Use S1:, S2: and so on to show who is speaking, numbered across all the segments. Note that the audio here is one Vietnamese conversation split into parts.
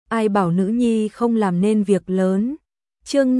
S1: ai bảo nữ nhi không làm nên việc lớn. Chương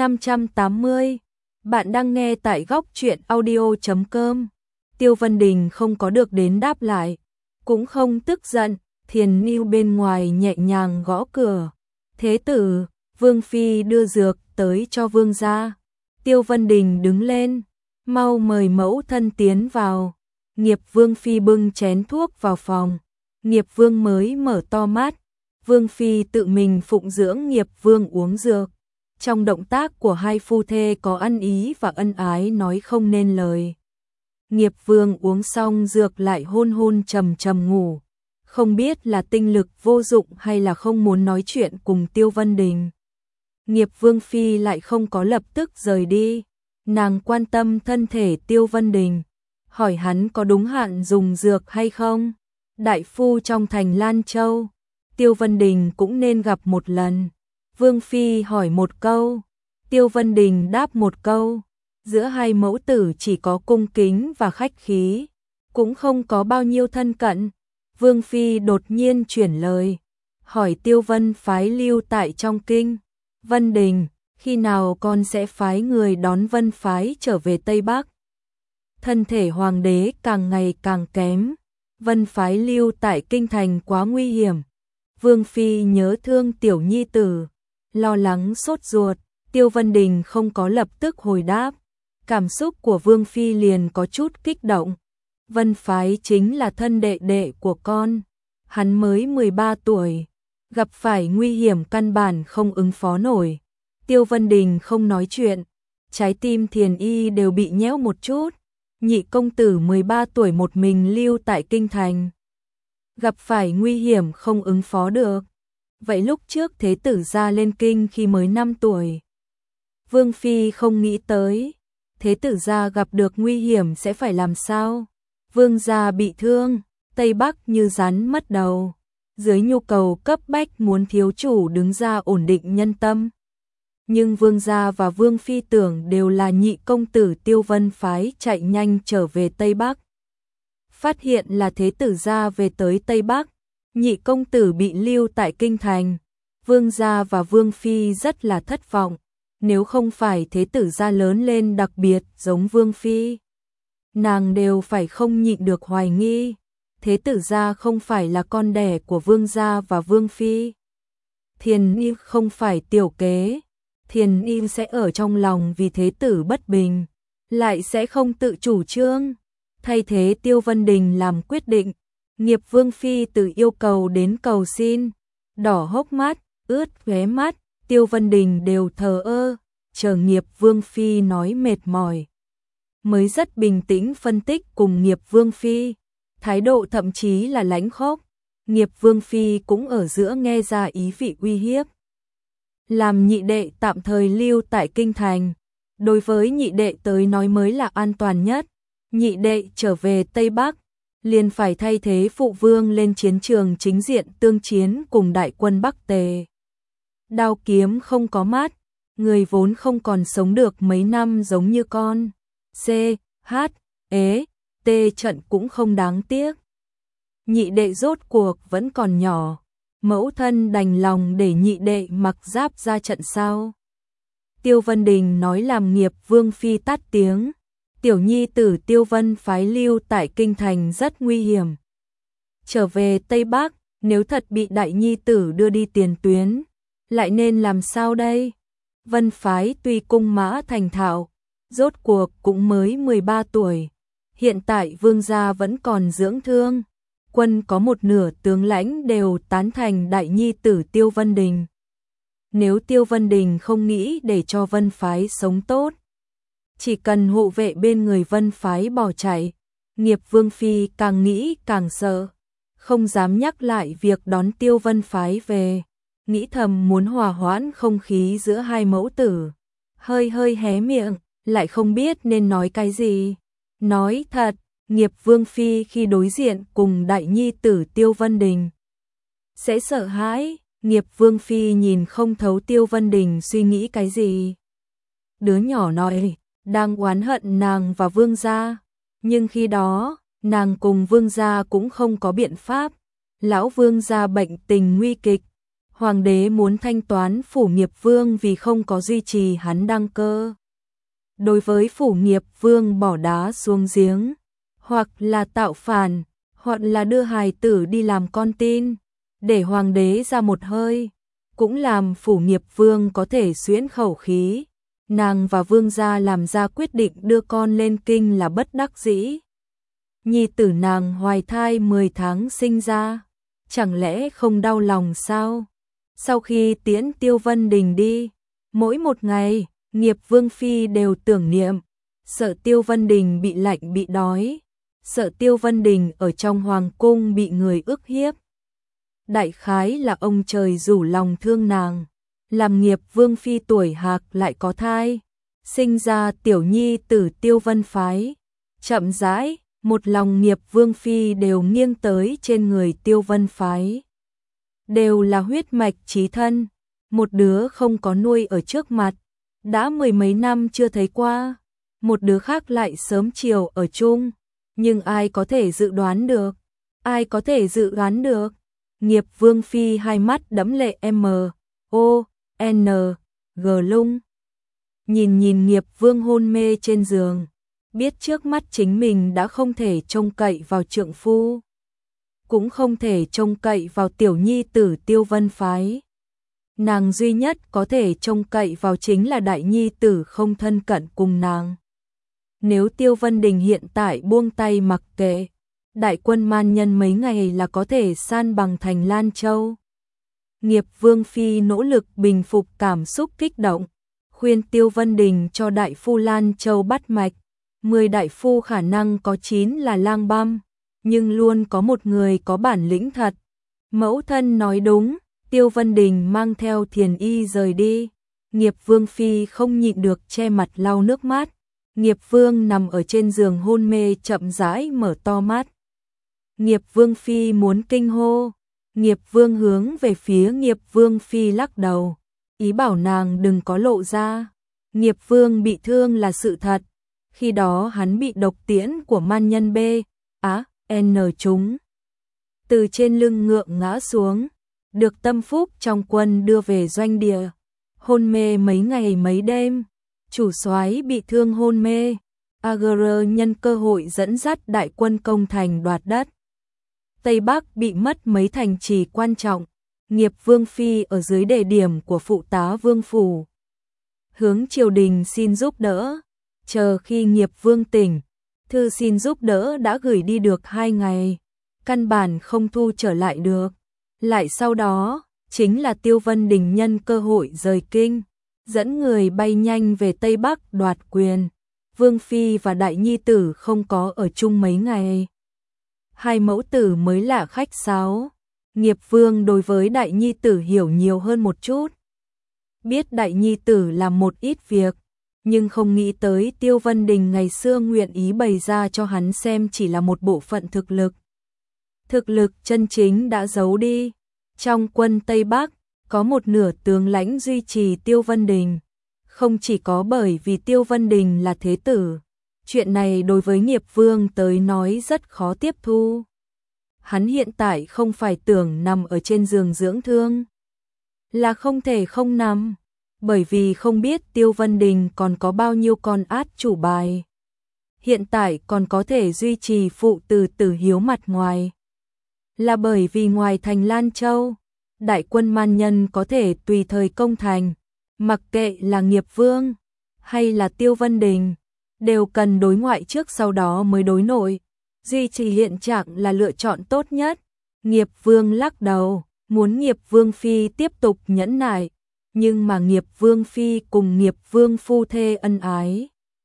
S1: 580. Bạn đang nghe tại góc truyện audio.com. Tiêu Vân Đình không có được đến đáp lại, cũng không tức giận. Thiền Nưu bên ngoài nhẹ nhàng gõ cửa. Thế tử, Vương phi đưa dược tới cho vương gia. Tiêu Vân Đình đứng lên, mau mời mẫu thân tiến vào. Nghiệp Vương phi bưng chén thuốc vào phòng. Nghiệp Vương mới mở to mắt. Vương phi tự mình phụng dưỡng Nghiệp Vương uống dược. Trong động tác của hai phu thê có ăn ý và ân ái nói không nên lời. Nghiệp Vương uống xong dược lại hôn hôn trầm trầm ngủ. Không biết là tinh lực vô dụng hay là không muốn nói chuyện cùng Tiêu Vân Đình. Nghiệp Vương phi lại không có lập tức rời đi. Nàng quan tâm thân thể Tiêu Vân Đình, hỏi hắn có đúng hạn dùng dược hay không. Đại phu trong thành Lan Châu, Tiêu Vân Đình cũng nên gặp một lần. Vương phi hỏi một câu, Tiêu Vân Đình đáp một câu. Giữa hai mẫu tử chỉ có cung kính và khách khí, cũng không có bao nhiêu thân cận. Vương phi đột nhiên chuyển lời, hỏi Tiêu Vân phái lưu tại trong kinh. Vân Đình, khi nào con sẽ phái người đón Vân phái trở về Tây Bắc? Thân thể hoàng đế càng ngày càng kém, Vân phái lưu tại kinh thành quá nguy hiểm. Vương phi nhớ thương tiểu nhi tử, lo lắng sốt ruột. Tiêu Vân Đình không có lập tức hồi đáp. Cảm xúc của Vương phi liền có chút kích động. Vân phái chính là thân đệ đệ của con, hắn mới 13 tuổi, gặp phải nguy hiểm căn bản không ứng phó nổi. Tiêu Vân Đình không nói chuyện, trái tim Thiền Y đều bị nhéo một chút. Nhị công tử 13 tuổi một mình lưu tại kinh thành, gặp phải nguy hiểm không ứng phó được. Vậy lúc trước thế tử gia lên kinh khi mới 5 tuổi. Vương phi không nghĩ tới, thế tử gia gặp được nguy hiểm sẽ phải làm sao? Vương gia bị thương, Tây Bắc như rắn mất đầu. Dưới nhu cầu cấp bách muốn thiếu chủ đứng ra ổn định nhân tâm. Nhưng vương gia và vương phi tưởng đều là nhị công tử Tiêu Vân phái chạy nhanh trở về Tây Bắc. Phát hiện là thế tử gia về tới Tây Bắc, nhị công tử bị lưu tại kinh thành. Vương gia và vương phi rất là thất vọng, nếu không phải thế tử gia lớn lên đặc biệt giống vương phi, nàng đều phải không nhịn được hoài nghi, thế tử gia không phải là con đẻ của vương gia và vương phi. Thiền Ni không phải tiểu kế, Thiền Ni sẽ ở trong lòng vì thế tử bất bình, lại sẽ không tự chủ trương, thay thế Tiêu Vân Đình làm quyết định. Nghiệp Vương phi từ yêu cầu đến cầu xin, đỏ hốc mắt, ướt khóe mắt, Tiêu Vân Đình đều thờ ơ, chờ Nghiệp Vương phi nói mệt mỏi, mới rất bình tĩnh phân tích cùng Nghiệp Vương phi, thái độ thậm chí là lãnh khốc. Nghiệp Vương phi cũng ở giữa nghe ra ý vị uy hiếp. Làm nhị đệ tạm thời lưu tại kinh thành, đối với nhị đệ tới nói mới là an toàn nhất. Nhị đệ trở về Tây Bắc, liền phải thay thế phụ vương lên chiến trường chính diện tương chiến cùng đại quân Bắc Tề. Đao kiếm không có mắt, người vốn không còn sống được mấy năm giống như con. C, H, ế, T trận cũng không đáng tiếc. Nhị đệ rốt cuộc vẫn còn nhỏ, mẫu thân đành lòng để nhị đệ mặc giáp ra trận sao? Tiêu Vân Đình nói làm Nghiệp Vương phi tắt tiếng. Tiểu nhi tử Tiêu Vân phái lưu tại kinh thành rất nguy hiểm. Trở về Tây Bắc, nếu thật bị đại nhi tử đưa đi tiền tuyến, lại nên làm sao đây? Vân phái tuy cung mã thành thạo, rốt cuộc cũng mới 13 tuổi. Hiện tại vương gia vẫn còn dưỡng thương. Quân có một nửa tướng lãnh đều tán thành đại nhi tử Tiêu Vân Đình. Nếu Tiêu Vân Đình không nghĩ để cho Vân phái sống tốt, chỉ cần hộ vệ bên người Vân phái bỏ chạy, Nghiệp Vương phi càng nghĩ càng sợ, không dám nhắc lại việc đón Tiêu Vân phái về, nghĩ thầm muốn hòa hoãn không khí giữa hai mẫu tử, hơi hơi hé miệng, lại không biết nên nói cái gì. Nói thật, Nghiệp Vương phi khi đối diện cùng đại nhi tử Tiêu Vân Đình sẽ sợ hãi. Nghiệp Vương phi nhìn không thấu Tiêu Vân Đình suy nghĩ cái gì. Đứa nhỏ nói đang oán hận nàng và vương gia, nhưng khi đó nàng cùng vương gia cũng không có biện pháp. Lão vương gia bệnh tình nguy kịch, Hoàng đế muốn thanh toán Phủ Nghiệp Vương vì không có duy trì hắn đăng cơ. Đối với Phủ Nghiệp Vương bỏ đá xuống giếng, hoặc là tạo phản, hoặc là đưa hài tử đi làm con tin, để hoàng đế ra một hơi, cũng làm Phủ Nghiệp Vương có thể xuyễn khẩu khí. Nàng và vương gia làm ra quyết định đưa con lên kinh là bất đắc dĩ. Nhi tử nàng hoài thai 10 tháng sinh ra, chẳng lẽ không đau lòng sao? Sau khi tiễn Tiêu Vân Đình đi, mỗi một ngày, Nghiệp Vương phi đều tưởng niệm, sợ Tiêu Vân Đình bị lạnh bị đói, sợ Tiêu Vân Đình ở trong hoàng cung bị người ức hiếp. Đại khái là ông trời rủ lòng thương nàng, làm Nghiệp Vương phi tuổi hạc lại có thai, sinh ra tiểu nhi tử Tiêu Vân phái. Chậm rãi, một lòng Nghiệp Vương phi đều nghiêng tới trên người Tiêu Vân phái. Đều là huyết mạch chí thân, một đứa không có nuôi ở trước mặt, đã 10 mấy năm chưa thấy qua, một đứa khác lại sớm chiều ở chung, nhưng ai có thể dự đoán được, ai có thể dự đoán được. Nghiệp Vương phi hai mắt đẫm lệ M.O.N.G lung. Nhìn Nghiệp Vương hôn mê trên giường, biết trước mắt chính mình đã không thể trông cậy vào trượng phu, cũng không thể trông cậy vào tiểu nhi tử Tiêu Vân phái. Nàng duy nhất có thể trông cậy vào chính là đại nhi tử không thân cận cùng nàng. Nếu Tiêu Vân Đình hiện tại buông tay mặc kệ, đại quân man nhân mấy ngày là có thể san bằng thành Lan Châu. Nghiệp Vương phi nỗ lực bình phục cảm xúc kích động, khuyên Tiêu Vân Đình cho đại phu Lan Châu bắt mạch. 10 đại phu khả năng có 9 là lang băm, nhưng luôn có một người có bản lĩnh thật. Mẫu thân nói đúng, Tiêu Vân Đình mang theo Thiền Y rời đi. Nghiệp Vương phi không nhịn được che mặt lau nước mắt. Nghiệp Vương nằm ở trên giường hôn mê chậm rãi mở to mắt. Nghiệp Vương phi muốn kinh hô, Nghiệp Vương hướng về phía Nghiệp Vương phi lắc đầu, ý bảo nàng đừng có lộ ra. Nghiệp Vương bị thương là sự thật, khi đó hắn bị độc tiễn của man nhân B.A.N trúng. Từ trên lưng ngựa ngã xuống, được Tâm Phúc trong quân đưa về doanh địa, hôn mê mấy ngày mấy đêm. Chủ soái bị thương hôn mê, Agr nhân cơ hội dẫn dắt đại quân công thành đoạt đất. Tây Bắc bị mất mấy thành trì quan trọng, Nghiệp Vương phi ở dưới đề điểm của phụ tá Vương phủ, hướng triều đình xin giúp đỡ. Chờ khi Nghiệp Vương tỉnh, thư xin giúp đỡ đã gửi đi được 2 ngày, căn bản không thu trở lại được. Lại sau đó, chính là Tiêu Vân Đình nhân cơ hội rời kinh, dẫn người bay nhanh về Tây Bắc đoạt quyền. Vương phi và đại nhi tử không có ở chung mấy ngày. Hai mẫu tử mới là khách sáo. Nghiệp Vương đối với đại nhi tử hiểu nhiều hơn một chút. Biết đại nhi tử làm một ít việc, nhưng không nghĩ tới Tiêu Vân Đình ngày xưa nguyện ý bày ra cho hắn xem chỉ là một bộ phận thực lực. Thực lực chân chính đã giấu đi. Trong quân Tây Bắc, có một nửa tướng lãnh duy trì Tiêu Vân Đình. Không chỉ có bởi vì Tiêu Vân Đình là thế tử. Chuyện này đối với Nghiệp Vương tới nói rất khó tiếp thu. Hắn hiện tại không phải tưởng nằm ở trên giường dưỡng thương, là không thể không nằm, bởi vì không biết Tiêu Vân Đình còn có bao nhiêu con át chủ bài. Hiện tại còn có thể duy trì phụ tử Tử Hiếu mặt ngoài, là bởi vì ngoài thành Lan Châu, đại quân man nhân có thể tùy thời công thành, mặc kệ là Nghiệp Vương hay là Tiêu Vân Đình, đều cần đối ngoại trước sau đó mới đối nội. Duy trì hiện trạng là lựa chọn tốt nhất. Nghiệp Vương lắc đầu, muốn Nghiệp Vương phi tiếp tục nhẫn nại, nhưng mà Nghiệp Vương phi cùng Nghiệp Vương phu thê ân ái,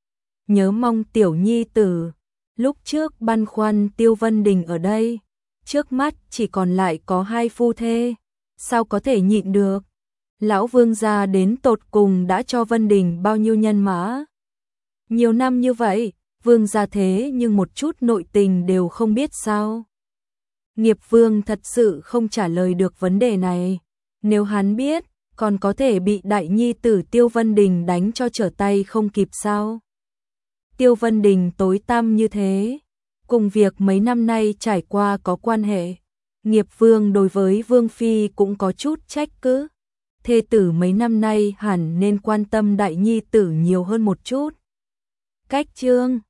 S1: nhớ mong tiểu nhi tử. Lúc trước băn khoăn Tiêu Vân Đình ở đây, trước mắt chỉ còn lại có 2 phu thê, sao có thể nhịn được. Lão Vương gia đến tột cùng đã cho Vân Đình bao nhiêu nhân mã. Nhiều năm như vậy, Vương gia thế nhưng một chút nội tình đều không biết sao. Nghiệp Vương thật sự không trả lời được vấn đề này. Nếu hắn biết, còn có thể bị đại nhi tử Tiêu Vân Đình đánh cho trở tay không kịp sao. Tiêu Vân Đình tối tăm như thế, cùng việc mấy năm nay trải qua có quan hệ. Nghiệp Vương đối với Vương Phi cũng có chút trách cứ. Thê tử mấy năm nay hẳn nên quan tâm đại nhi tử nhiều hơn một chút. Cách chương